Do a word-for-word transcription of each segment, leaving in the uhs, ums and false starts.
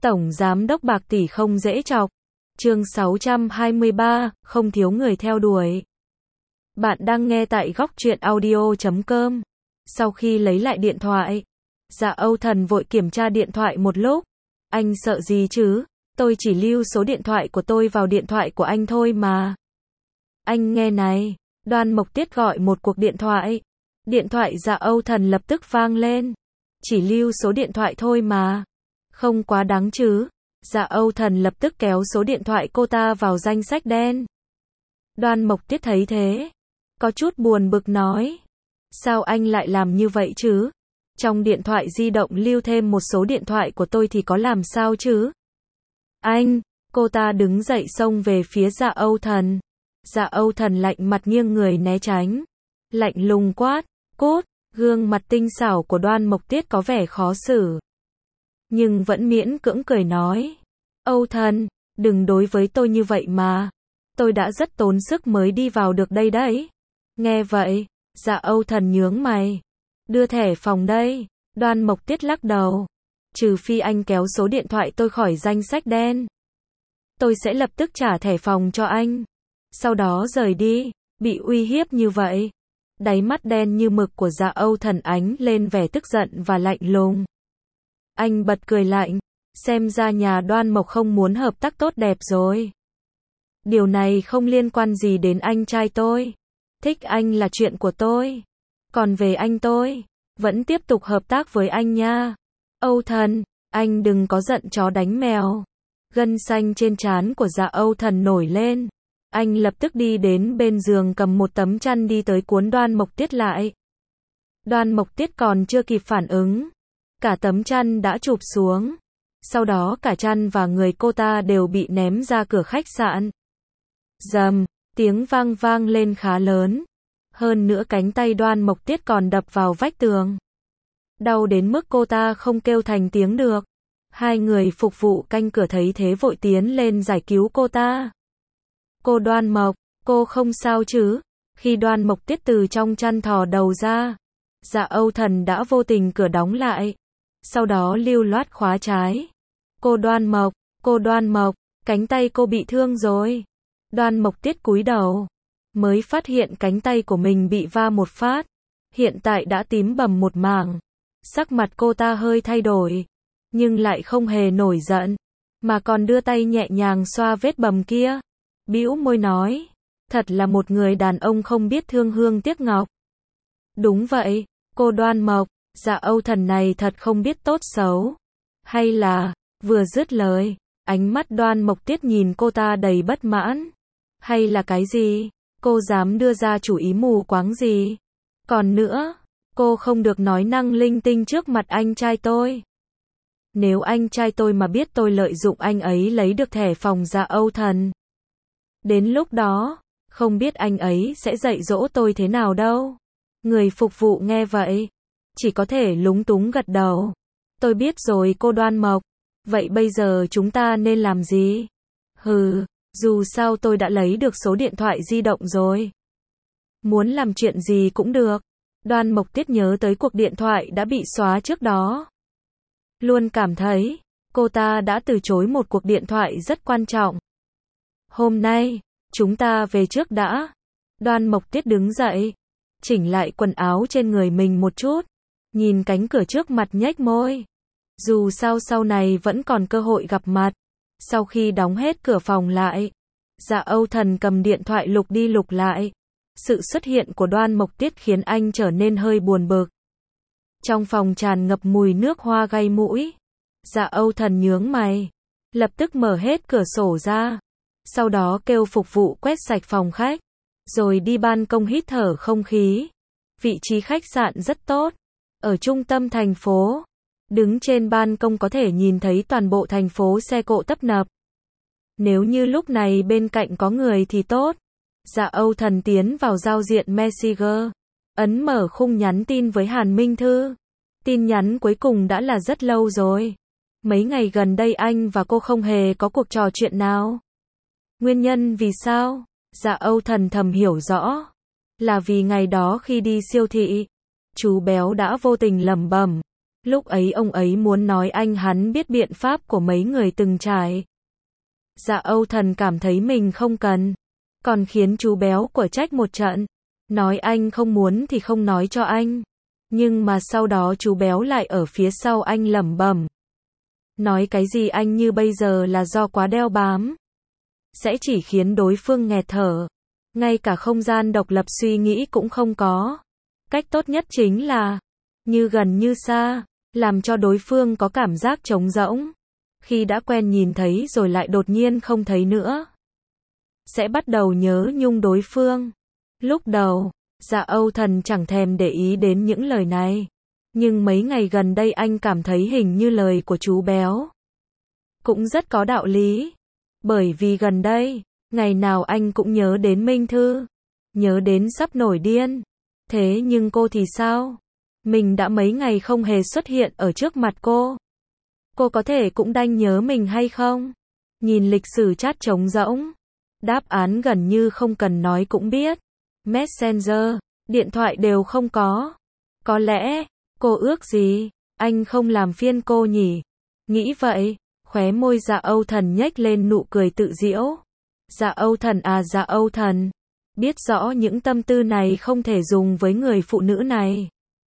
Tổng Giám đốc bạc tỷ không dễ chọc. Chương sáu trăm hai mươi ba, không thiếu người theo đuổi. Bạn đang nghe tại góc truyện audio chấm com. Sau khi lấy lại điện thoại, Dạ Âu Thần vội kiểm tra điện thoại một lúc. Anh sợ gì chứ? Tôi chỉ lưu số điện thoại của tôi vào điện thoại của anh thôi mà. Anh nghe này, Đoan Mộc Tiết gọi một cuộc điện thoại. Điện thoại Dạ Âu Thần lập tức vang lên. Chỉ lưu số điện thoại thôi mà. Không quá đáng chứ. Dạ Âu Thần lập tức kéo số điện thoại cô ta vào danh sách đen. Đoan Mộc Tiết thấy thế, có chút buồn bực nói. Sao anh lại làm như vậy chứ? Trong điện thoại di động lưu thêm một số điện thoại của tôi thì có làm sao chứ? Anh, cô ta đứng dậy xông về phía Dạ Âu Thần. Dạ Âu Thần lạnh mặt nghiêng người né tránh. Lạnh lùng quát, cút, gương mặt tinh xảo của Đoan Mộc Tiết có vẻ khó xử. Nhưng vẫn miễn cưỡng cười nói. Âu Thần, đừng đối với tôi như vậy mà. Tôi đã rất tốn sức mới đi vào được đây đấy. Nghe vậy, Dạ Âu Thần nhướng mày. Đưa thẻ phòng đây. Đoan Mộc Tiết lắc đầu. Trừ phi anh kéo số điện thoại tôi khỏi danh sách đen. Tôi sẽ lập tức trả thẻ phòng cho anh. Sau đó rời đi. Bị uy hiếp như vậy. Đáy mắt đen như mực của Dạ Âu Thần ánh lên vẻ tức giận và lạnh lùng. Anh bật cười lạnh. Xem ra nhà Đoan Mộc không muốn hợp tác tốt đẹp rồi. Điều này không liên quan gì đến anh trai tôi. Thích anh là chuyện của tôi. Còn về anh tôi, vẫn tiếp tục hợp tác với anh nha. Âu Thần, anh đừng có giận chó đánh mèo. Gân xanh trên trán của Dạ Âu Thần nổi lên. Anh lập tức đi đến bên giường cầm một tấm chăn đi tới cuốn Đoan Mộc Tiết lại. Đoan Mộc Tiết còn chưa kịp phản ứng. Cả tấm chăn đã chụp xuống. Sau đó cả chăn và người cô ta đều bị ném ra cửa khách sạn. Rầm, tiếng vang vang lên khá lớn. Hơn nữa cánh tay Đoan Mộc Tiết còn đập vào vách tường. Đau đến mức cô ta không kêu thành tiếng được. Hai người phục vụ canh cửa thấy thế vội tiến lên giải cứu cô ta. Cô Đoan Mộc, cô không sao chứ? Khi Đoan Mộc Tiết từ trong chăn thò đầu ra, Dạ Âu Thần đã vô tình cửa đóng lại. Sau đó lưu loát khóa trái. Cô Đoan Mộc, cô Đoan Mộc, cánh tay cô bị thương rồi. Đoan Mộc Tiết cúi đầu, mới phát hiện cánh tay của mình bị va một phát. Hiện tại đã tím bầm một mảng. Sắc mặt cô ta hơi thay đổi, nhưng lại không hề nổi giận, mà còn đưa tay nhẹ nhàng xoa vết bầm kia. Bĩu môi nói, thật là một người đàn ông không biết thương hương tiếc ngọc. Đúng vậy, cô Đoan Mộc, Dạ Âu Thần này thật không biết tốt xấu. Hay là, vừa dứt lời, ánh mắt Đoan Mộc Tiết nhìn cô ta đầy bất mãn. Hay là cái gì? Cô dám đưa ra chủ ý mù quáng gì? Còn nữa, cô không được nói năng linh tinh trước mặt anh trai tôi. Nếu anh trai tôi mà biết tôi lợi dụng anh ấy lấy được thẻ phòng Dạ Âu Thần, đến lúc đó, không biết anh ấy sẽ dạy dỗ tôi thế nào đâu. Người phục vụ nghe vậy, chỉ có thể lúng túng gật đầu. Tôi biết rồi cô Đoan Mộc. Vậy bây giờ chúng ta nên làm gì? Hừ, dù sao tôi đã lấy được số điện thoại di động rồi. Muốn làm chuyện gì cũng được. Đoan Mộc Tiết nhớ tới cuộc điện thoại đã bị xóa trước đó. Luôn cảm thấy, cô ta đã từ chối một cuộc điện thoại rất quan trọng. Hôm nay, chúng ta về trước đã. Đoan Mộc Tiết đứng dậy, chỉnh lại quần áo trên người mình một chút. Nhìn cánh cửa trước mặt nhếch môi. Dù sao sau này vẫn còn cơ hội gặp mặt. Sau khi đóng hết cửa phòng lại, Dạ Âu Thần cầm điện thoại lục đi lục lại. Sự xuất hiện của Đoan Mộc Tiết khiến anh trở nên hơi buồn bực. Trong phòng tràn ngập mùi nước hoa gây mũi. Dạ Âu Thần nhướng mày, lập tức mở hết cửa sổ ra. Sau đó kêu phục vụ quét sạch phòng khách, rồi đi ban công hít thở không khí. Vị trí khách sạn rất tốt, ở trung tâm thành phố. Đứng trên ban công có thể nhìn thấy toàn bộ thành phố xe cộ tấp nập. Nếu như lúc này bên cạnh có người thì tốt. Dạ Âu Thần tiến vào giao diện Messenger, ấn mở khung nhắn tin với Hàn Minh Thư. Tin nhắn cuối cùng đã là rất lâu rồi. Mấy ngày gần đây anh và cô không hề có cuộc trò chuyện nào. Nguyên nhân vì sao? Dạ Âu Thần thầm hiểu rõ. Là vì ngày đó khi đi siêu thị, chú béo đã vô tình lẩm bẩm. Lúc ấy ông ấy muốn nói anh hắn biết biện pháp của mấy người từng trải. Dạ Âu Thần cảm thấy mình không cần. Còn khiến chú béo của trách một trận. Nói anh không muốn thì không nói cho anh. Nhưng mà sau đó chú béo lại ở phía sau anh lẩm bẩm. Nói cái gì anh như bây giờ là do quá đeo bám. Sẽ chỉ khiến đối phương nghẹt thở. Ngay cả không gian độc lập suy nghĩ cũng không có. Cách tốt nhất chính là như gần như xa, làm cho đối phương có cảm giác trống rỗng. Khi đã quen nhìn thấy rồi lại đột nhiên không thấy nữa. Sẽ bắt đầu nhớ nhung đối phương. Lúc đầu, Dạ Âu Thần chẳng thèm để ý đến những lời này. Nhưng mấy ngày gần đây anh cảm thấy hình như lời của chú béo cũng rất có đạo lý. Bởi vì gần đây, ngày nào anh cũng nhớ đến Minh Thư. Nhớ đến sắp nổi điên. Thế nhưng cô thì sao? Mình đã mấy ngày không hề xuất hiện ở trước mặt cô. Cô có thể cũng đanh nhớ mình hay không? Nhìn lịch sử chat trống rỗng. Đáp án gần như không cần nói cũng biết. Messenger, điện thoại đều không có. Có lẽ, cô ước gì? Anh không làm phiền cô nhỉ? Nghĩ vậy, khóe môi Dạ Âu Thần nhếch lên nụ cười tự giễu. Dạ Âu Thần à Dạ Âu Thần. Biết rõ những tâm tư này không thể dùng với người phụ nữ này.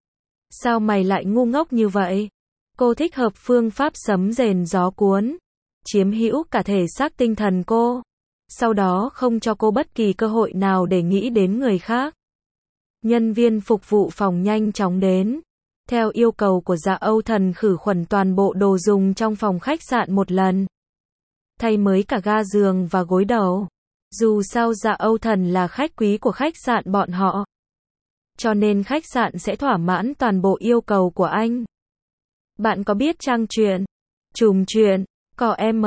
Sao mày lại ngu ngốc như vậy? Cô thích hợp phương pháp sấm rền gió cuốn. Chiếm hữu cả thể xác tinh thần cô. Sau đó không cho cô bất kỳ cơ hội nào để nghĩ đến người khác. Nhân viên phục vụ phòng nhanh chóng đến. Theo yêu cầu của Dạ Âu Thần khử khuẩn toàn bộ đồ dùng trong phòng khách sạn một lần. Thay mới cả ga giường và gối đầu. Dù sao Dạ Âu Thần là khách quý của khách sạn bọn họ. Cho nên khách sạn sẽ thỏa mãn toàn bộ yêu cầu của anh. Bạn có biết trang truyện Trùm Chuyện có em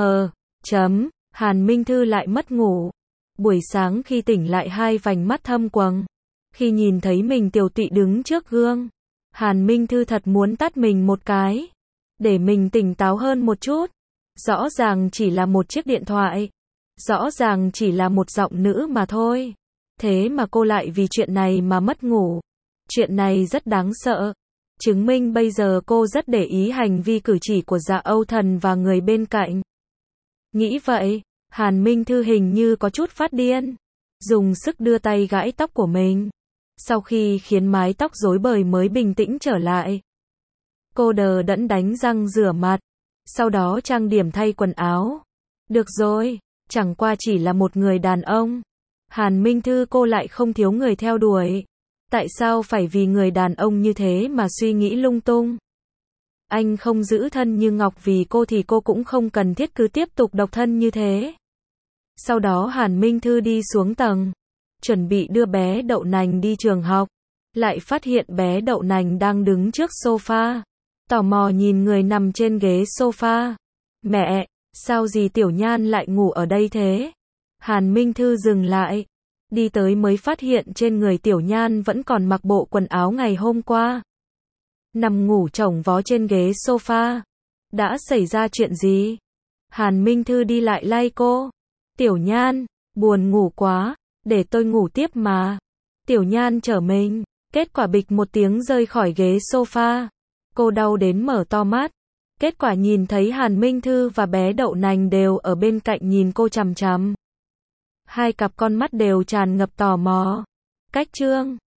chấm Hàn Minh Thư lại mất ngủ. Buổi sáng khi tỉnh lại hai vành mắt thâm quầng. Khi nhìn thấy mình tiều tụy đứng trước gương. Hàn Minh Thư thật muốn tát mình một cái. Để mình tỉnh táo hơn một chút. Rõ ràng chỉ là một chiếc điện thoại. Rõ ràng chỉ là một giọng nữ mà thôi. Thế mà cô lại vì chuyện này mà mất ngủ. Chuyện này rất đáng sợ. Chứng minh bây giờ cô rất để ý hành vi cử chỉ của Dạ Âu Thần và người bên cạnh. Nghĩ vậy, Hàn Minh Thư hình như có chút phát điên. Dùng sức đưa tay gãi tóc của mình. Sau khi khiến mái tóc rối bời mới bình tĩnh trở lại. Cô đờ đẫn đánh răng rửa mặt. Sau đó trang điểm thay quần áo. Được rồi, chẳng qua chỉ là một người đàn ông. Hàn Minh Thư cô lại không thiếu người theo đuổi. Tại sao phải vì người đàn ông như thế mà suy nghĩ lung tung? Anh không giữ thân như ngọc vì cô thì cô cũng không cần thiết cứ tiếp tục độc thân như thế. Sau đó Hàn Minh Thư đi xuống tầng. Chuẩn bị đưa bé Đậu Nành đi trường học. Lại phát hiện bé Đậu Nành đang đứng trước sofa. Tò mò nhìn người nằm trên ghế sofa. Mẹ, sao dì Tiểu Nhan lại ngủ ở đây thế? Hàn Minh Thư dừng lại. Đi tới mới phát hiện trên người Tiểu Nhan vẫn còn mặc bộ quần áo ngày hôm qua. Nằm ngủ chồng vó trên ghế sofa. Đã xảy ra chuyện gì? Hàn Minh Thư đi lại lay cô. Tiểu Nhan, buồn ngủ quá, để tôi ngủ tiếp mà. Tiểu Nhan trở mình, kết quả bịch một tiếng rơi khỏi ghế sofa. Cô đau đến mở to mắt. Kết quả nhìn thấy Hàn Minh Thư và bé Đậu Nành đều ở bên cạnh nhìn cô chằm chằm. Hai cặp con mắt đều tràn ngập tò mò. Cách chương